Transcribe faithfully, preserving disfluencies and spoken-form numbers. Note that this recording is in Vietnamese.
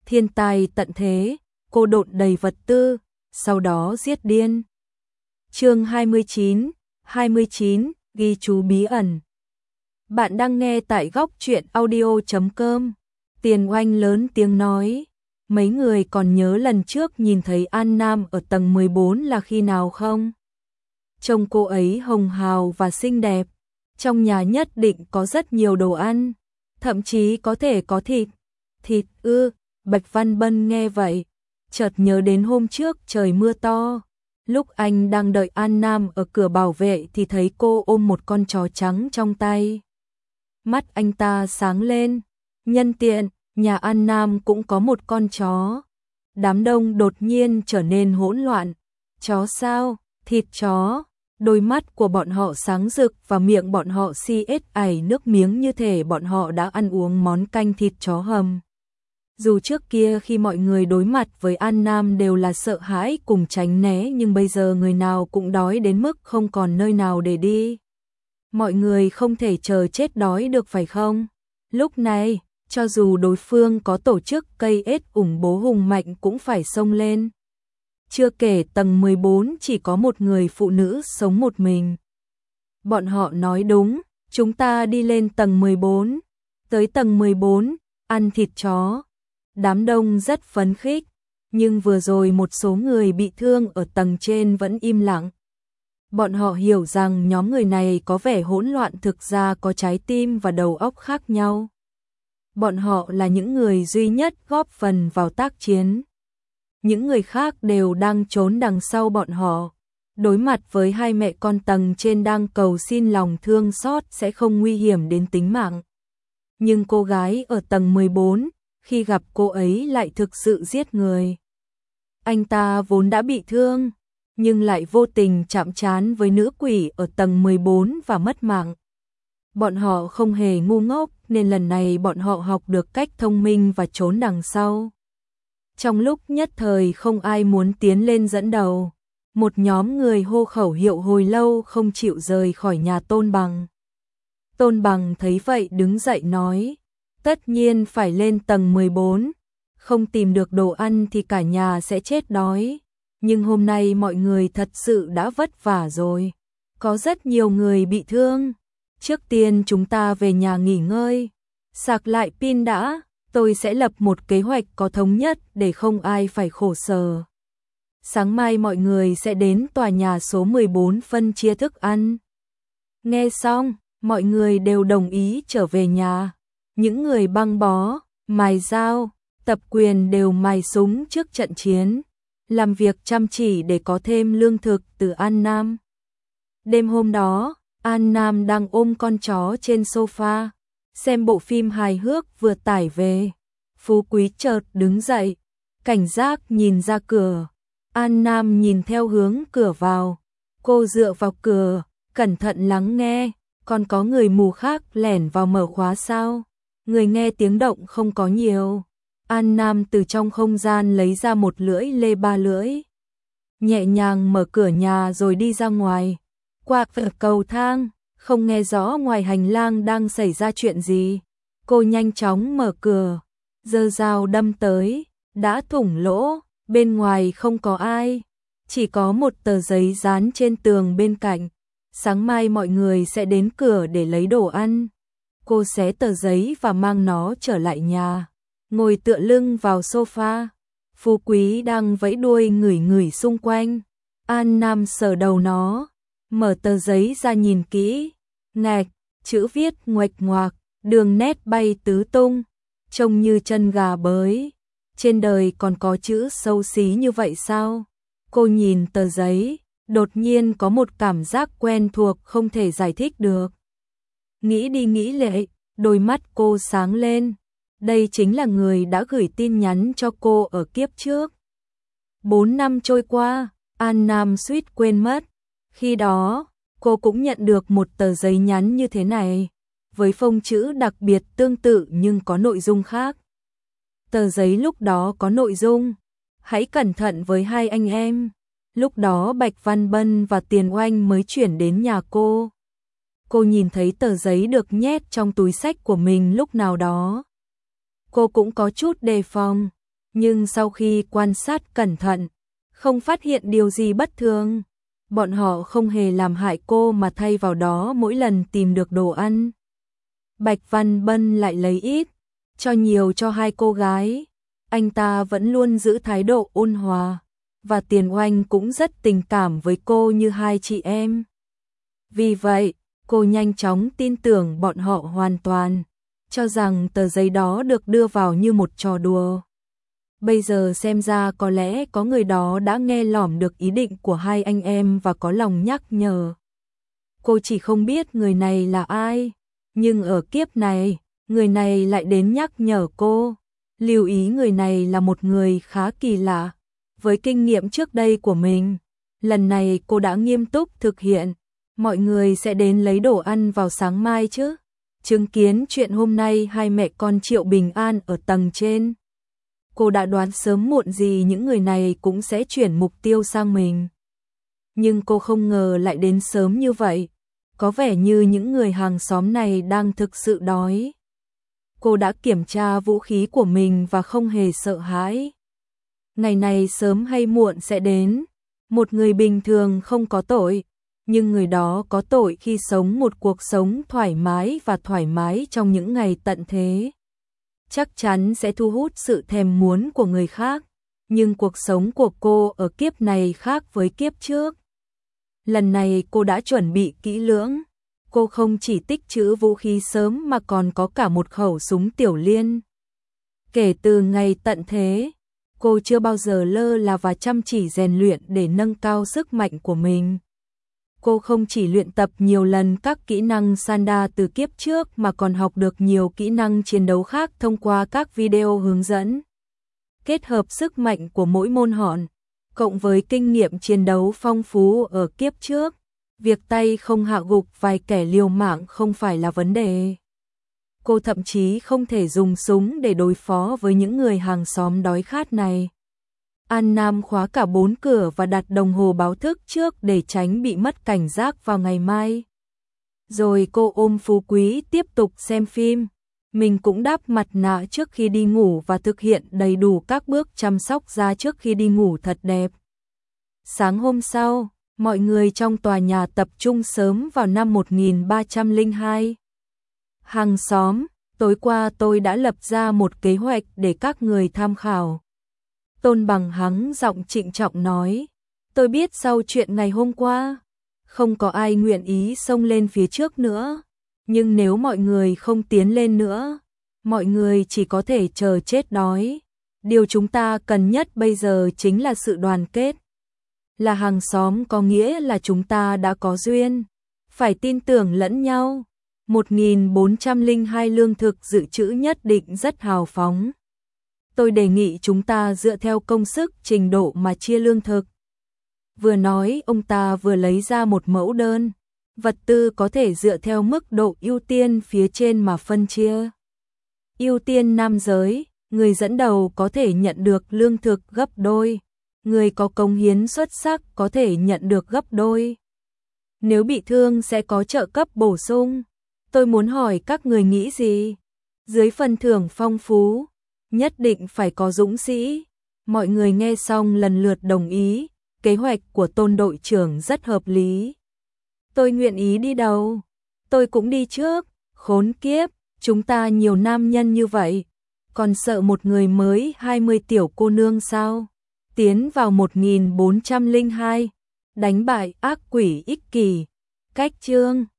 thiên tai tận thế, cô độn đầy vật tư, sau đó giết điên. Chương hai mươi chín, hai mươi chín, ghi chú bí ẩn. Bạn đang nghe tại góc truyện audio chấm com. Tiền Oanh lớn tiếng nói, mấy người còn nhớ lần trước nhìn thấy An Nam ở tầng mười bốn là khi nào không? Trông cô ấy hồng hào và xinh đẹp, trong nhà nhất định có rất nhiều đồ ăn, thậm chí có thể có thịt. Thịt ư? Bạch Văn Bân nghe vậy, chợt nhớ đến hôm trước trời mưa to. Lúc anh đang đợi An Nam ở cửa bảo vệ thì thấy cô ôm một con chó trắng trong tay. Mắt anh ta sáng lên, nhân tiện, nhà An Nam cũng có một con chó. Đám đông đột nhiên trở nên hỗn loạn. Chó sao? Thịt chó. Đôi mắt của bọn họ sáng rực và miệng bọn họ si ết ảy nước miếng như thể bọn họ đã ăn uống món canh thịt chó hầm. Dù trước kia khi mọi người đối mặt với An Nam đều là sợ hãi cùng tránh né, nhưng bây giờ người nào cũng đói đến mức không còn nơi nào để đi. Mọi người không thể chờ chết đói được phải không? Lúc này, cho dù đối phương có tổ chức cây ết ủng bố hùng mạnh cũng phải xông lên. Chưa kể tầng mười bốn chỉ có một người phụ nữ sống một mình. Bọn họ nói đúng, chúng ta đi lên tầng mười bốn. Tới tầng mười bốn, ăn thịt chó. Đám đông rất phấn khích, nhưng vừa rồi một số người bị thương ở tầng trên vẫn im lặng. Bọn họ hiểu rằng nhóm người này có vẻ hỗn loạn, thực ra có trái tim và đầu óc khác nhau. Bọn họ là những người duy nhất góp phần vào tác chiến. Những người khác đều đang trốn đằng sau bọn họ. Đối mặt với hai mẹ con tầng trên đang cầu xin lòng thương xót sẽ không nguy hiểm đến tính mạng. Nhưng cô gái ở tầng mười bốn, khi gặp cô ấy lại thực sự giết người. Anh ta vốn đã bị thương, nhưng lại vô tình chạm trán với nữ quỷ ở tầng mười bốn và mất mạng. Bọn họ không hề ngu ngốc nên lần này bọn họ học được cách thông minh và trốn đằng sau. Trong lúc nhất thời không ai muốn tiến lên dẫn đầu, một nhóm người hô khẩu hiệu hồi lâu không chịu rời khỏi nhà Tôn Bằng. Tôn Bằng thấy vậy đứng dậy nói, tất nhiên phải lên tầng mười bốn, không tìm được đồ ăn thì cả nhà sẽ chết đói. Nhưng hôm nay mọi người thật sự đã vất vả rồi, có rất nhiều người bị thương. Trước tiên chúng ta về nhà nghỉ ngơi, sạc lại pin đã, tôi sẽ lập một kế hoạch có thống nhất để không ai phải khổ sở. Sáng mai mọi người sẽ đến tòa nhà số mười bốn phân chia thức ăn. Nghe xong, mọi người đều đồng ý trở về nhà. Những người băng bó, mài dao, tập quyền đều mài súng trước trận chiến, làm việc chăm chỉ để có thêm lương thực từ An Nam. Đêm hôm đó, An Nam đang ôm con chó trên sofa, xem bộ phim hài hước vừa tải về. Phú Quý chợt đứng dậy, cảnh giác nhìn ra cửa. An Nam nhìn theo hướng cửa vào. Cô dựa vào cửa, cẩn thận lắng nghe. Còn có người mù khác lẻn vào mở khóa sao? Người nghe tiếng động không có nhiều. An Nam từ trong không gian lấy ra một lưỡi lê ba lưỡi, nhẹ nhàng mở cửa nhà rồi đi ra ngoài. Qua cầu thang, không nghe rõ ngoài hành lang đang xảy ra chuyện gì. Cô nhanh chóng mở cửa, giơ dao đâm tới, đã thủng lỗ, bên ngoài không có ai, chỉ có một tờ giấy dán trên tường bên cạnh. Sáng mai mọi người sẽ đến cửa để lấy đồ ăn. Cô xé tờ giấy và mang nó trở lại nhà, ngồi tựa lưng vào sofa. Phú Quý đang vẫy đuôi ngửi ngửi xung quanh. An Nam sờ đầu nó, mở tờ giấy ra nhìn kỹ. Ngạch, chữ viết nguệch ngoạc, đường nét bay tứ tung, trông như chân gà bới. Trên đời còn có chữ xấu xí như vậy sao? Cô nhìn tờ giấy, đột nhiên có một cảm giác quen thuộc không thể giải thích được. Nghĩ đi nghĩ lại, đôi mắt cô sáng lên. Đây chính là người đã gửi tin nhắn cho cô ở kiếp trước. Bốn năm trôi qua, An Nam suýt quên mất. Khi đó, cô cũng nhận được một tờ giấy nhắn như thế này, với phông chữ đặc biệt tương tự nhưng có nội dung khác. Tờ giấy lúc đó có nội dung: hãy cẩn thận với hai anh em. Lúc đó Bạch Văn Bân và Tiền Oanh mới chuyển đến nhà cô. Cô nhìn thấy tờ giấy được nhét trong túi xách của mình lúc nào đó. Cô cũng có chút đề phòng, Nhưng sau khi quan sát cẩn thận, không phát hiện điều gì bất thường. Bọn họ không hề làm hại cô mà thay vào đó mỗi lần tìm được đồ ăn, Bạch Văn Bân lại lấy ít, cho nhiều cho hai cô gái. Anh ta vẫn luôn giữ thái độ ôn hòa, và Tiền Oanh cũng rất tình cảm với cô như hai chị em. Vì vậy, cô nhanh chóng tin tưởng bọn họ hoàn toàn, cho rằng tờ giấy đó được đưa vào như một trò đùa. Bây giờ xem ra có lẽ có người đó đã nghe lỏm được ý định của hai anh em và có lòng nhắc nhở. Cô chỉ không biết người này là ai, nhưng ở kiếp này, người này lại đến nhắc nhở cô. Lưu ý người này là một người khá kỳ lạ. Với kinh nghiệm trước đây của mình, lần này cô đã nghiêm túc thực hiện. Mọi người sẽ đến lấy đồ ăn vào sáng mai chứ. Chứng kiến chuyện hôm nay hai mẹ con Triệu Bình An ở tầng trên. Cô đã đoán sớm muộn gì những người này cũng sẽ chuyển mục tiêu sang mình. Nhưng cô không ngờ lại đến sớm như vậy. Có vẻ như những người hàng xóm này đang thực sự đói. Cô đã kiểm tra vũ khí của mình và không hề sợ hãi. Ngày này sớm hay muộn sẽ đến. Một người bình thường không có tội, nhưng người đó có tội khi sống một cuộc sống thoải mái và thoải mái trong những ngày tận thế. Chắc chắn sẽ thu hút sự thèm muốn của người khác, nhưng cuộc sống của cô ở kiếp này khác với kiếp trước. Lần này cô đã chuẩn bị kỹ lưỡng. Cô không chỉ tích trữ vũ khí sớm mà còn có cả một khẩu súng tiểu liên. Kể từ ngày tận thế, cô chưa bao giờ lơ là và chăm chỉ rèn luyện để nâng cao sức mạnh của mình. Cô không chỉ luyện tập nhiều lần các kỹ năng Sanda từ kiếp trước mà còn học được nhiều kỹ năng chiến đấu khác thông qua các video hướng dẫn. Kết hợp sức mạnh của mỗi môn hòn, cộng với kinh nghiệm chiến đấu phong phú ở kiếp trước, việc tay không hạ gục vài kẻ liều mạng không phải là vấn đề. Cô thậm chí không thể dùng súng để đối phó với những người hàng xóm đói khát này. An Nam khóa cả bốn cửa và đặt đồng hồ báo thức trước để tránh bị mất cảnh giác vào ngày mai. Rồi cô ôm Phú Quý tiếp tục xem phim. Mình cũng đắp mặt nạ trước khi đi ngủ và thực hiện đầy đủ các bước chăm sóc da trước khi đi ngủ thật đẹp. Sáng hôm sau, mọi người trong tòa nhà tập trung sớm vào năm một nghìn ba trăm lẻ hai. Hàng xóm, tối qua tôi đã lập ra một kế hoạch để các người tham khảo. Tôn Bằng hắng giọng trịnh trọng nói, tôi biết sau chuyện ngày hôm qua, không có ai nguyện ý xông lên phía trước nữa, nhưng nếu mọi người không tiến lên nữa, mọi người chỉ có thể chờ chết đói. Điều chúng ta cần nhất bây giờ chính là sự đoàn kết. Là hàng xóm có nghĩa là chúng ta đã có duyên, phải tin tưởng lẫn nhau. một nghìn bốn trăm lẻ hai lương thực dự trữ nhất định rất hào phóng. Tôi đề nghị chúng ta dựa theo công sức trình độ mà chia lương thực. Vừa nói ông ta vừa lấy ra một mẫu đơn. Vật tư có thể dựa theo mức độ ưu tiên phía trên mà phân chia. Ưu tiên nam giới, người dẫn đầu có thể nhận được lương thực gấp đôi. Người có cống hiến xuất sắc có thể nhận được gấp đôi. Nếu bị thương sẽ có trợ cấp bổ sung. Tôi muốn hỏi các người nghĩ gì? Dưới phần thưởng phong phú, nhất định phải có dũng sĩ. Mọi người nghe xong lần lượt đồng ý, kế hoạch của Tôn đội trưởng rất hợp lý. Tôi nguyện ý đi đầu. Tôi cũng đi trước. Khốn kiếp, chúng ta nhiều nam nhân như vậy, còn sợ một người mới hai mươi tiểu cô nương sao? Tiến vào một nghìn bốn trăm lẻ hai, đánh bại ác quỷ ích kỷ. Cách chương